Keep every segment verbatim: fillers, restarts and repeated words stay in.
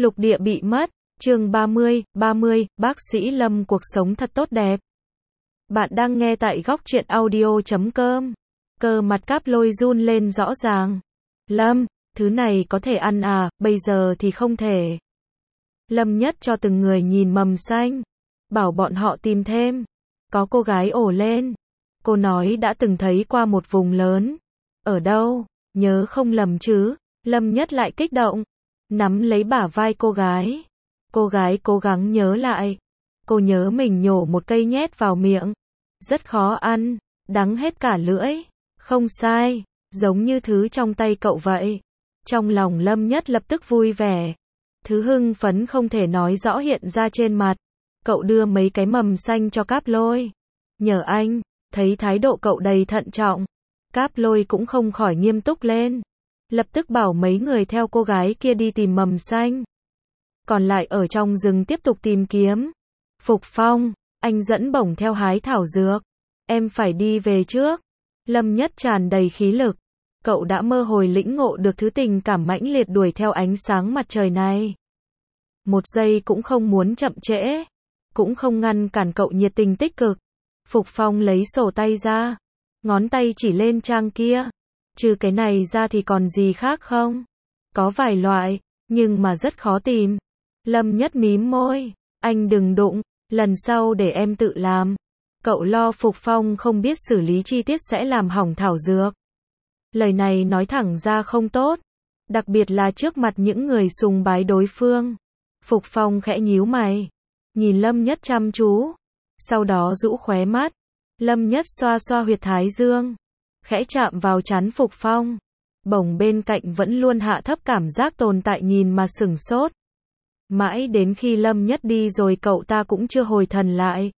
Lục địa bị mất, chương ba mươi, ba mươi, bác sĩ Lâm cuộc sống thật tốt đẹp. Bạn đang nghe tại góc truyện audio chấm com. Cơ mặt Cáp Lôi run lên rõ ràng. Lâm, thứ này có thể ăn à, bây giờ thì không thể. Lâm Nhất cho từng người nhìn mầm xanh. Bảo bọn họ tìm thêm. Có cô gái ổ lên. Cô nói đã từng thấy qua một vùng lớn. Ở đâu? Nhớ không lầm chứ? Lâm Nhất lại kích động. Nắm lấy bả vai cô gái. Cô gái cố gắng nhớ lại. Cô nhớ mình nhổ một cây nhét vào miệng. Rất khó ăn, đắng hết cả lưỡi. Không sai, giống như thứ trong tay cậu vậy. Trong lòng Lâm Nhất lập tức vui vẻ. Thứ hưng phấn không thể nói rõ hiện ra trên mặt. Cậu đưa mấy cái mầm xanh cho Cáp Lôi. Nhờ anh, thấy thái độ cậu đầy thận trọng. Cáp Lôi cũng không khỏi nghiêm túc lên. Lập tức bảo mấy người theo cô gái kia đi tìm mầm xanh. Còn lại ở trong rừng tiếp tục tìm kiếm. Phục Phong, anh dẫn Bổng theo hái thảo dược. Em phải đi về trước. Lâm Nhất tràn đầy khí lực. Cậu đã mơ hồi lĩnh ngộ được thứ tình cảm mãnh liệt đuổi theo ánh sáng mặt trời này. Một giây cũng không muốn chậm trễ. Cũng không ngăn cản cậu nhiệt tình tích cực. Phục Phong lấy sổ tay ra. Ngón tay chỉ lên trang kia. Trừ cái này ra thì còn gì khác không? Có vài loại, nhưng mà rất khó tìm. Lâm Nhất mím môi. Anh đừng đụng, lần sau để em tự làm. Cậu lo Phục Phong không biết xử lý chi tiết sẽ làm hỏng thảo dược. Lời này nói thẳng ra không tốt. Đặc biệt là trước mặt những người sùng bái đối phương. Phục Phong khẽ nhíu mày. Nhìn Lâm Nhất chăm chú. Sau đó rũ khóe mắt. Lâm Nhất xoa xoa huyệt thái dương. Khẽ chạm vào trán Phục Phong. Bổng bên cạnh vẫn luôn hạ thấp cảm giác tồn tại nhìn mà sửng sốt. Mãi đến khi Lâm Nhất đi rồi cậu ta cũng chưa hồi thần lại.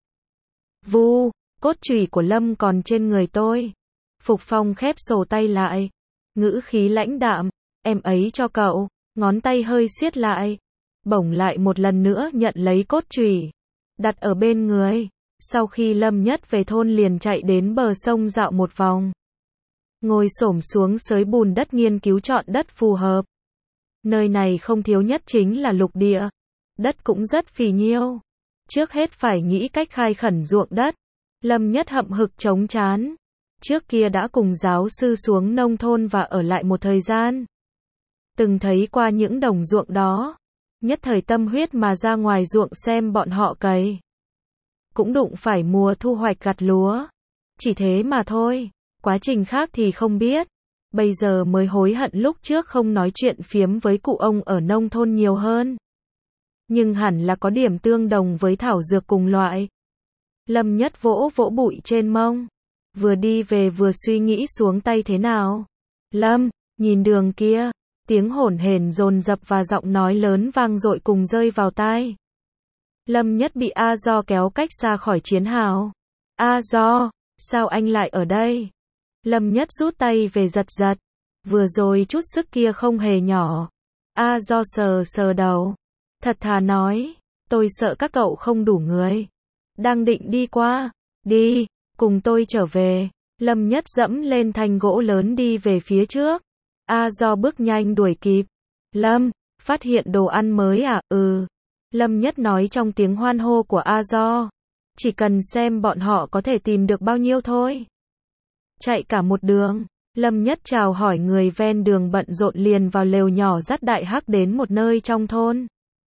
Vu, cốt chủy của Lâm còn trên người tôi. Phục Phong khép sổ tay lại. Ngữ khí lãnh đạm, em ấy cho cậu, ngón tay hơi siết lại. Bổng lại một lần nữa nhận lấy cốt chủy. Đặt ở bên người. Sau khi Lâm Nhất về thôn liền chạy đến bờ sông dạo một vòng. Ngồi xổm xuống xới bùn đất nghiên cứu chọn đất phù hợp. Nơi này không thiếu nhất chính là lục địa. Đất cũng rất phì nhiêu. Trước hết phải nghĩ cách khai khẩn ruộng đất. Lâm Nhất hậm hực chống chán. Trước kia đã cùng giáo sư xuống nông thôn và ở lại một thời gian. Từng thấy qua những đồng ruộng đó. Nhất thời tâm huyết mà ra ngoài ruộng xem bọn họ cày. Cũng đụng phải mùa thu hoạch gặt lúa. Chỉ thế mà thôi. Quá trình khác thì không biết. Bây giờ mới hối hận lúc trước không nói chuyện phiếm với cụ ông ở nông thôn nhiều hơn. Nhưng hẳn là có điểm tương đồng với thảo dược cùng loại. Lâm Nhất vỗ vỗ bụi trên mông. Vừa đi về vừa suy nghĩ xuống tay thế nào. Lâm, nhìn đường kia. Tiếng hổn hển dồn dập và giọng nói lớn vang dội cùng rơi vào tai. Lâm Nhất bị A Do kéo cách xa khỏi chiến hào. A Do, sao anh lại ở đây? Lâm Nhất rút tay về giật giật. Vừa rồi chút sức kia không hề nhỏ. A Do sờ sờ đầu. Thật thà nói. Tôi sợ các cậu không đủ người. Đang định đi qua. Đi, cùng tôi trở về. Lâm Nhất dẫm lên thanh gỗ lớn đi về phía trước. A Do bước nhanh đuổi kịp. Lâm, phát hiện đồ ăn mới à? Ừ. Lâm Nhất nói trong tiếng hoan hô của A Do. Chỉ cần xem bọn họ có thể tìm được bao nhiêu thôi. Chạy cả một đường, Lâm Nhất chào hỏi người ven đường bận rộn liền vào lều nhỏ dắt Đại Hắc đến một nơi trong thôn.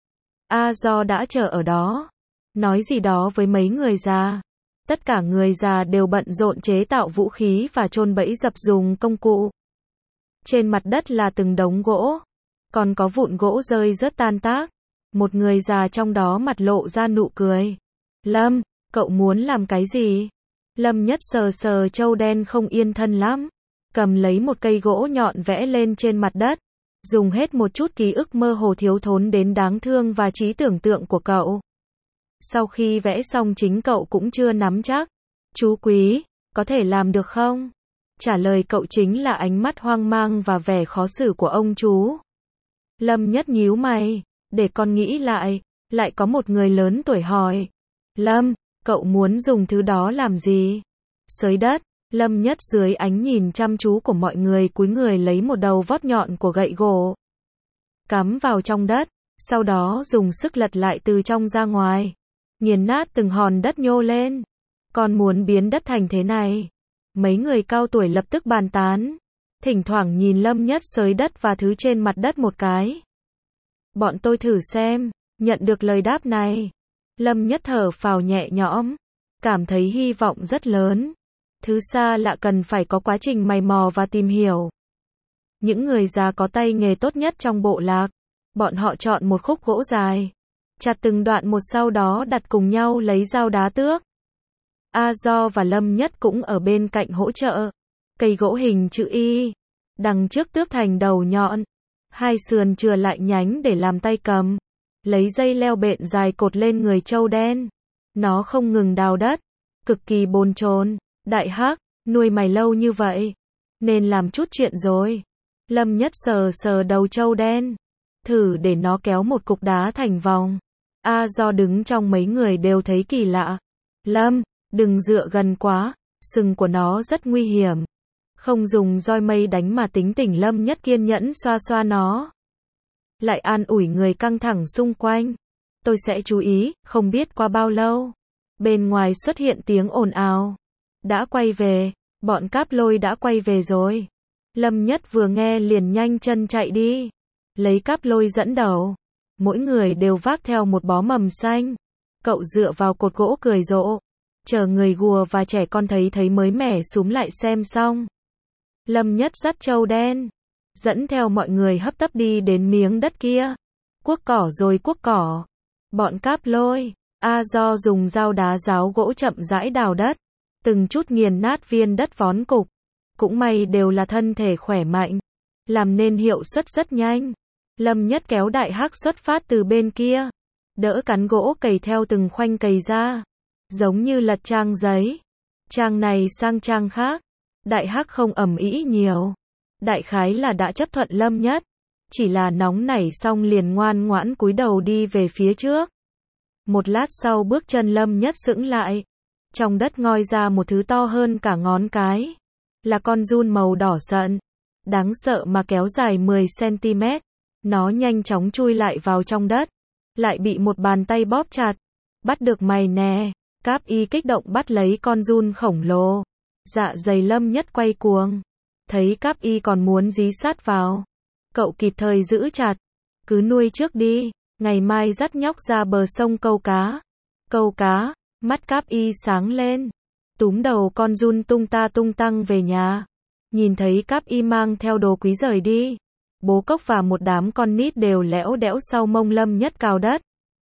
A Do đã chờ ở đó, nói gì đó với mấy người già. Tất cả người già đều bận rộn chế tạo vũ khí và chôn bẫy dập dùng công cụ. Trên mặt đất là từng đống gỗ, còn có vụn gỗ rơi rất tan tác. Một người già trong đó mặt lộ ra nụ cười. Lâm, cậu muốn làm cái gì? Lâm Nhất sờ sờ trâu đen không yên thân lắm. Cầm lấy một cây gỗ nhọn vẽ lên trên mặt đất. Dùng hết một chút ký ức mơ hồ thiếu thốn đến đáng thương và trí tưởng tượng của cậu. Sau khi vẽ xong chính cậu cũng chưa nắm chắc. Chú Quý, có thể làm được không? Trả lời cậu chính là ánh mắt hoang mang và vẻ khó xử của ông chú. Lâm Nhất nhíu mày. Để con nghĩ lại. Lại có một người lớn tuổi hỏi. Lâm, cậu muốn dùng thứ đó làm gì? Xới đất. Lâm Nhất dưới ánh nhìn chăm chú của mọi người cúi người lấy một đầu vót nhọn của gậy gỗ. Cắm vào trong đất. sau đó dùng sức lật lại từ trong ra ngoài, nghiền nát từng hòn đất nhô lên. Còn muốn biến đất thành thế này. Mấy người cao tuổi lập tức bàn tán, thỉnh thoảng nhìn Lâm Nhất xới đất và thứ trên mặt đất một cái. Bọn tôi thử xem. Nhận được lời đáp này, Lâm Nhất thở phào nhẹ nhõm, cảm thấy hy vọng rất lớn. Thứ xa lạ cần phải có quá trình mày mò và tìm hiểu. Những người già có tay nghề tốt nhất trong bộ lạc, bọn họ chọn một khúc gỗ dài, chặt từng đoạn một sau đó đặt cùng nhau lấy dao đá tước. A Do và Lâm Nhất cũng ở bên cạnh hỗ trợ. Cây gỗ hình chữ Y, đằng trước tước thành đầu nhọn, hai sườn chừa lại nhánh để làm tay cầm. Lấy dây leo bện dài cột lên người trâu đen. Nó không ngừng đào đất, cực kỳ bồn chồn. Đại Hắc, nuôi mày lâu như vậy, nên làm chút chuyện rồi. Lâm Nhất sờ sờ đầu trâu đen, thử để nó kéo một cục đá thành vòng. A Do đứng trong mấy người đều thấy kỳ lạ. Lâm, đừng dựa gần quá, sừng của nó rất nguy hiểm. Không dùng roi mây đánh mà tính tình. Lâm Nhất kiên nhẫn xoa xoa nó, lại an ủi người căng thẳng xung quanh. Tôi sẽ chú ý. Không biết qua bao lâu, bên ngoài xuất hiện tiếng ồn ào. Đã quay về, bọn Cáp Lôi đã quay về rồi. Lâm Nhất vừa nghe liền nhanh chân chạy đi, lấy Cáp Lôi dẫn đầu. Mỗi người đều vác theo một bó mầm xanh. Cậu dựa vào cột gỗ cười rộ, chờ người gùa và trẻ con thấy thấy mới mẻ xúm lại xem xong. Lâm Nhất dắt trâu đen, dẫn theo mọi người hấp tấp đi đến miếng đất kia. Cuốc cỏ rồi cuốc cỏ. Bọn Cáp Lôi, A Do dùng dao đá ráo gỗ chậm rãi đào đất, từng chút nghiền nát viên đất vón cục. Cũng may đều là thân thể khỏe mạnh, làm nên hiệu suất rất nhanh. Lâm Nhất kéo Đại Hắc xuất phát từ bên kia, đỡ cắn gỗ cày theo từng khoanh cày ra, giống như lật trang giấy, trang này sang trang khác. Đại Hắc không ầm ĩ nhiều, đại khái là đã chấp thuận Lâm Nhất, chỉ là nóng nảy xong liền ngoan ngoãn cúi đầu đi về phía trước. Một lát sau bước chân Lâm Nhất sững lại, trong đất ngoi ra một thứ to hơn cả ngón cái, là con giun màu đỏ sậm, đáng sợ mà kéo dài mười xăng ti mét. Nó nhanh chóng chui lại vào trong đất, lại bị một bàn tay bóp chặt. Bắt được mày nè. Cáp Y kích động bắt lấy con giun khổng lồ. Dạ dày Lâm Nhất quay cuồng, thấy Cáp Y còn muốn dí sát vào, cậu kịp thời giữ chặt. Cứ nuôi trước đi, ngày mai dắt nhóc ra bờ sông câu cá. Câu cá, mắt Cáp Y sáng lên, túm đầu con giun tung ta tung tăng về nhà. Nhìn thấy Cáp Y mang theo đồ quý rời đi, Bố Cốc và một đám con nít đều lẽo đẽo sau mông Lâm Nhất cào đất.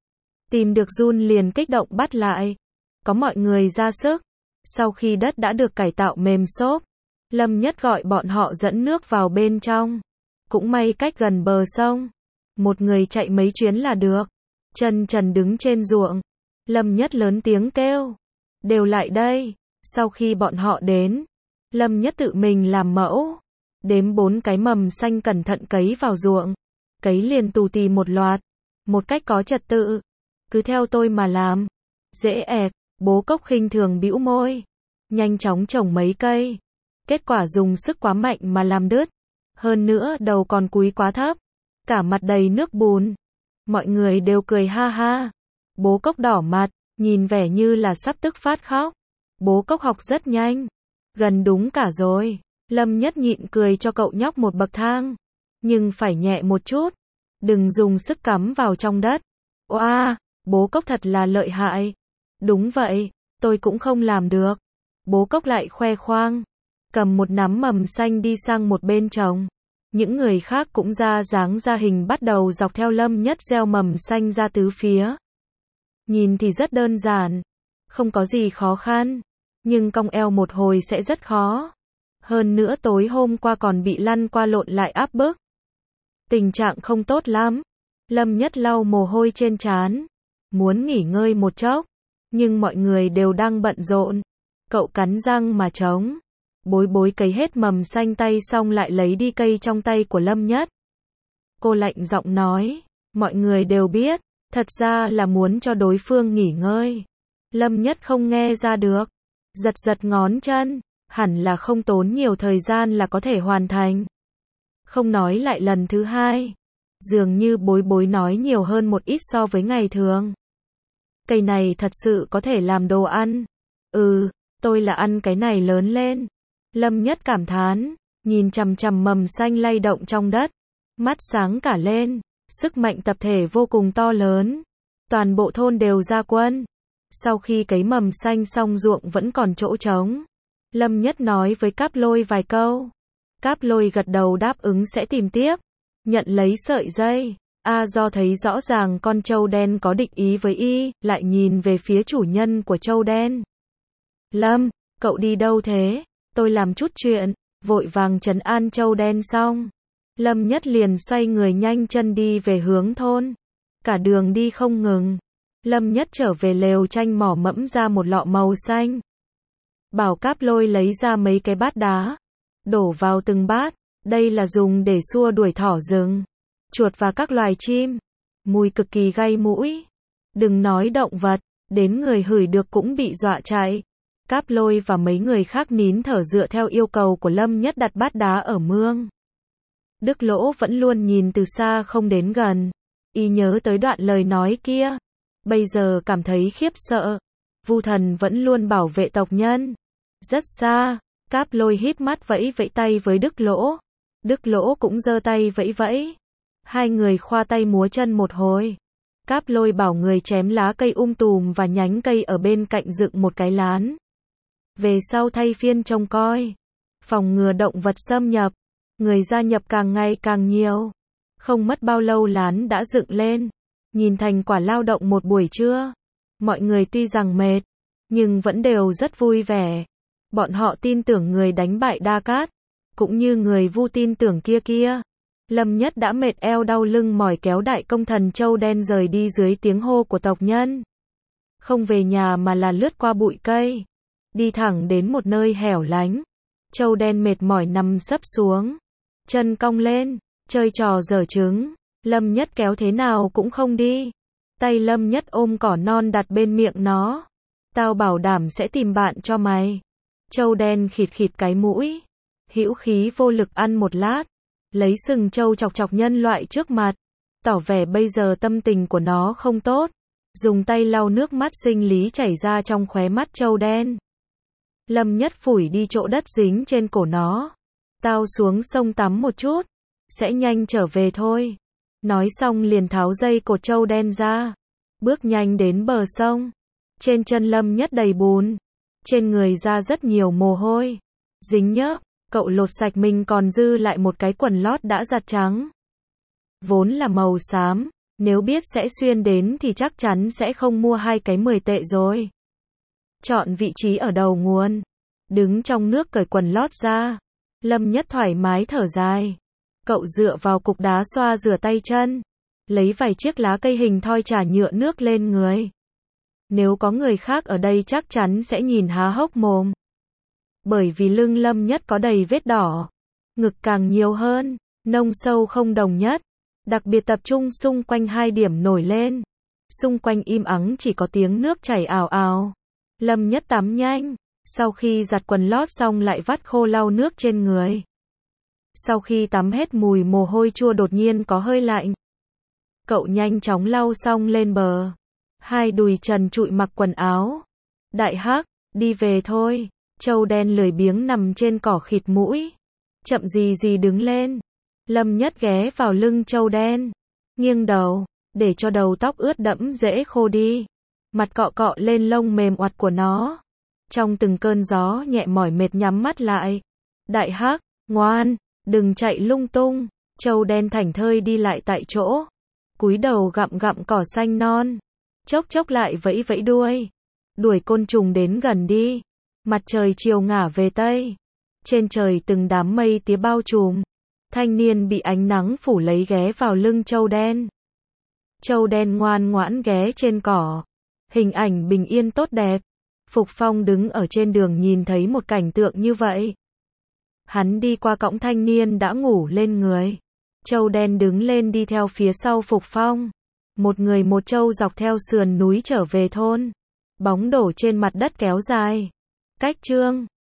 Tìm được giun liền kích động bắt lại. Có mọi người ra sức. Sau khi đất đã được cải tạo mềm xốp, Lâm Nhất gọi bọn họ dẫn nước vào bên trong. Cũng may cách gần bờ sông, một người chạy mấy chuyến là được. Chân trần đứng trên ruộng, Lâm Nhất lớn tiếng kêu, đều lại đây. Sau khi bọn họ đến, Lâm Nhất tự mình làm mẫu, đếm bốn cái mầm xanh cẩn thận cấy vào ruộng. Cấy liền tù tì một loạt, một cách có trật tự. Cứ theo tôi mà làm. Dễ ẹc. Bố Cốc khinh thường bĩu môi, nhanh chóng trồng mấy cây. Kết quả dùng sức quá mạnh mà làm đứt. Hơn nữa đầu còn cúi quá thấp, cả mặt đầy nước bùn. Mọi người đều cười ha ha. Bố Cốc đỏ mặt, nhìn vẻ như là sắp tức phát khóc. Bố Cốc học rất nhanh, gần đúng cả rồi. Lâm Nhất nhịn cười cho cậu nhóc một bậc thang, nhưng phải nhẹ một chút, đừng dùng sức cắm vào trong đất. Oa, Bố Cốc thật là lợi hại. Đúng vậy, tôi cũng không làm được. Bố Cốc lại khoe khoang, cầm một nắm mầm xanh đi sang một bên trồng. Những người khác cũng ra dáng ra hình bắt đầu dọc theo Lâm Nhất gieo mầm xanh ra tứ phía. Nhìn thì rất đơn giản, không có gì khó khăn, nhưng cong eo một hồi sẽ rất khó. Hơn nữa tối hôm qua còn bị lăn qua lộn lại áp bức. Tình trạng không tốt lắm. Lâm Nhất lau mồ hôi trên trán, muốn nghỉ ngơi một chốc, nhưng mọi người đều đang bận rộn. Cậu cắn răng mà chống. Bối bối cấy hết mầm xanh tay xong lại lấy đi cây trong tay của Lâm Nhất. Cô lạnh giọng nói, mọi người đều biết, thật ra là muốn cho đối phương nghỉ ngơi. Lâm Nhất không nghe ra được, giật giật ngón chân, hẳn là không tốn nhiều thời gian là có thể hoàn thành. Không nói lại lần thứ hai. dường như bối bối nói nhiều hơn một ít so với ngày thường. Cây này thật sự có thể làm đồ ăn. Ừ, tôi là ăn cái này lớn lên. Lâm Nhất cảm thán, nhìn chằm chằm mầm xanh lay động trong đất. Mắt sáng cả lên, sức mạnh tập thể vô cùng to lớn. Toàn bộ thôn đều ra quân. Sau khi cấy mầm xanh xong ruộng vẫn còn chỗ trống. Lâm Nhất nói với Cáp Lôi vài câu. Cáp Lôi gật đầu đáp ứng sẽ tìm tiếp. Nhận lấy sợi dây. A Do thấy rõ ràng con trâu đen có định ý với y, lại nhìn về phía chủ nhân của trâu đen. Lâm, cậu đi đâu thế? Tôi làm chút chuyện. Vội vàng trấn an trâu đen xong. Lâm Nhất liền xoay người nhanh chân đi về hướng thôn. Cả đường đi không ngừng. Lâm Nhất trở về lều tranh mỏ mẫm ra một lọ màu xanh. Bảo Cáp Lôi lấy ra mấy cái bát đá. Đổ vào từng bát. Đây là dùng để xua đuổi thỏ rừng, chuột và các loài chim. Mùi cực kỳ gây mũi. Đừng nói động vật, đến người hửi được cũng bị dọa chạy. Cáp Lôi và mấy người khác nín thở dựa theo yêu cầu của Lâm Nhất đặt bát đá ở mương. Đức Lỗ vẫn luôn nhìn từ xa không đến gần. Y nhớ tới đoạn lời nói kia. Bây giờ cảm thấy khiếp sợ. Vu Thần vẫn luôn bảo vệ tộc nhân. Rất xa, Cáp Lôi híp mắt vẫy vẫy tay với Đức Lỗ. Đức Lỗ cũng giơ tay vẫy vẫy. Hai người khoa tay múa chân một hồi. Cáp Lôi bảo người chém lá cây um tùm và nhánh cây ở bên cạnh dựng một cái lán. Về sau thay phiên trông coi. Phòng ngừa động vật xâm nhập. Người gia nhập càng ngày càng nhiều. Không mất bao lâu lán đã dựng lên. Nhìn thành quả lao động một buổi trưa. Mọi người tuy rằng mệt, nhưng vẫn đều rất vui vẻ. Bọn họ tin tưởng người đánh bại Đa Cát. Cũng như người Vu tin tưởng kia kia. Lâm Nhất đã mệt eo đau lưng mỏi kéo đại công thần trâu đen rời đi dưới tiếng hô của tộc nhân. Không về nhà mà là lướt qua bụi cây. Đi thẳng đến một nơi hẻo lánh. Trâu đen mệt mỏi nằm sấp xuống. Chân cong lên, chơi trò giở trứng. Lâm Nhất kéo thế nào cũng không đi. Tay Lâm Nhất ôm cỏ non đặt bên miệng nó. Tao bảo đảm sẽ tìm bạn cho mày. Trâu đen khịt khịt cái mũi. Hữu khí vô lực ăn một lát. Lấy sừng trâu chọc chọc nhân loại trước mặt. Tỏ vẻ bây giờ tâm tình của nó không tốt. Dùng tay lau nước mắt sinh lý chảy ra trong khóe mắt trâu đen. Lâm Nhất phủi đi chỗ đất dính trên cổ nó. Tao xuống sông tắm một chút. Sẽ nhanh trở về thôi. Nói xong liền tháo dây cột trâu đen ra. Bước nhanh đến bờ sông. Trên chân Lâm Nhất đầy bùn. Trên người ra rất nhiều mồ hôi. Dính nhớp. Cậu lột sạch mình còn dư lại một cái quần lót đã giặt trắng. Vốn là màu xám. Nếu biết sẽ xuyên đến thì chắc chắn sẽ không mua hai cái mười tệ rồi. Chọn vị trí ở đầu nguồn. Đứng trong nước cởi quần lót ra. Lâm Nhất thoải mái thở dài. Cậu dựa vào cục đá xoa rửa tay chân. Lấy vài chiếc lá cây hình thoi chả nhựa nước lên người. Nếu có người khác ở đây chắc chắn sẽ nhìn há hốc mồm. Bởi vì lưng Lâm Nhất có đầy vết đỏ. Ngực càng nhiều hơn. Nông sâu không đồng nhất. Đặc biệt tập trung xung quanh hai điểm nổi lên. Xung quanh im ắng chỉ có tiếng nước chảy ào ào. Lâm Nhất tắm nhanh. Sau khi giặt quần lót xong lại vắt khô lau nước trên người. Sau khi tắm hết mùi mồ hôi chua đột nhiên có hơi lạnh. Cậu nhanh chóng lau xong lên bờ. Hai đùi trần trụi mặc quần áo. Đại Hắc, đi về thôi. Trâu đen lười biếng nằm trên cỏ khịt mũi. Chậm gì gì đứng lên. Lâm Nhất ghé vào lưng trâu đen. Nghiêng đầu, để cho đầu tóc ướt đẫm dễ khô đi. Mặt cọ cọ lên lông mềm oặt của nó. Trong từng cơn gió nhẹ mỏi mệt nhắm mắt lại. Đại Hắc, ngoan, đừng chạy lung tung. Trâu đen thảnh thơi đi lại tại chỗ. Cúi đầu gặm gặm cỏ xanh non. Chốc chốc lại vẫy vẫy đuôi. Đuổi côn trùng đến gần đi. Mặt trời chiều ngả về tây. Trên trời từng đám mây tía bao trùm. Thanh niên bị ánh nắng phủ lấy ghé vào lưng trâu đen. Trâu đen ngoan ngoãn ghé trên cỏ. Hình ảnh bình yên tốt đẹp. Phục Phong đứng ở trên đường nhìn thấy một cảnh tượng như vậy. Hắn đi qua cõng thanh niên đã ngủ lên người. Trâu đen đứng lên đi theo phía sau Phục Phong. Một người một trâu dọc theo sườn núi trở về thôn. Bóng đổ trên mặt đất kéo dài. Cách chương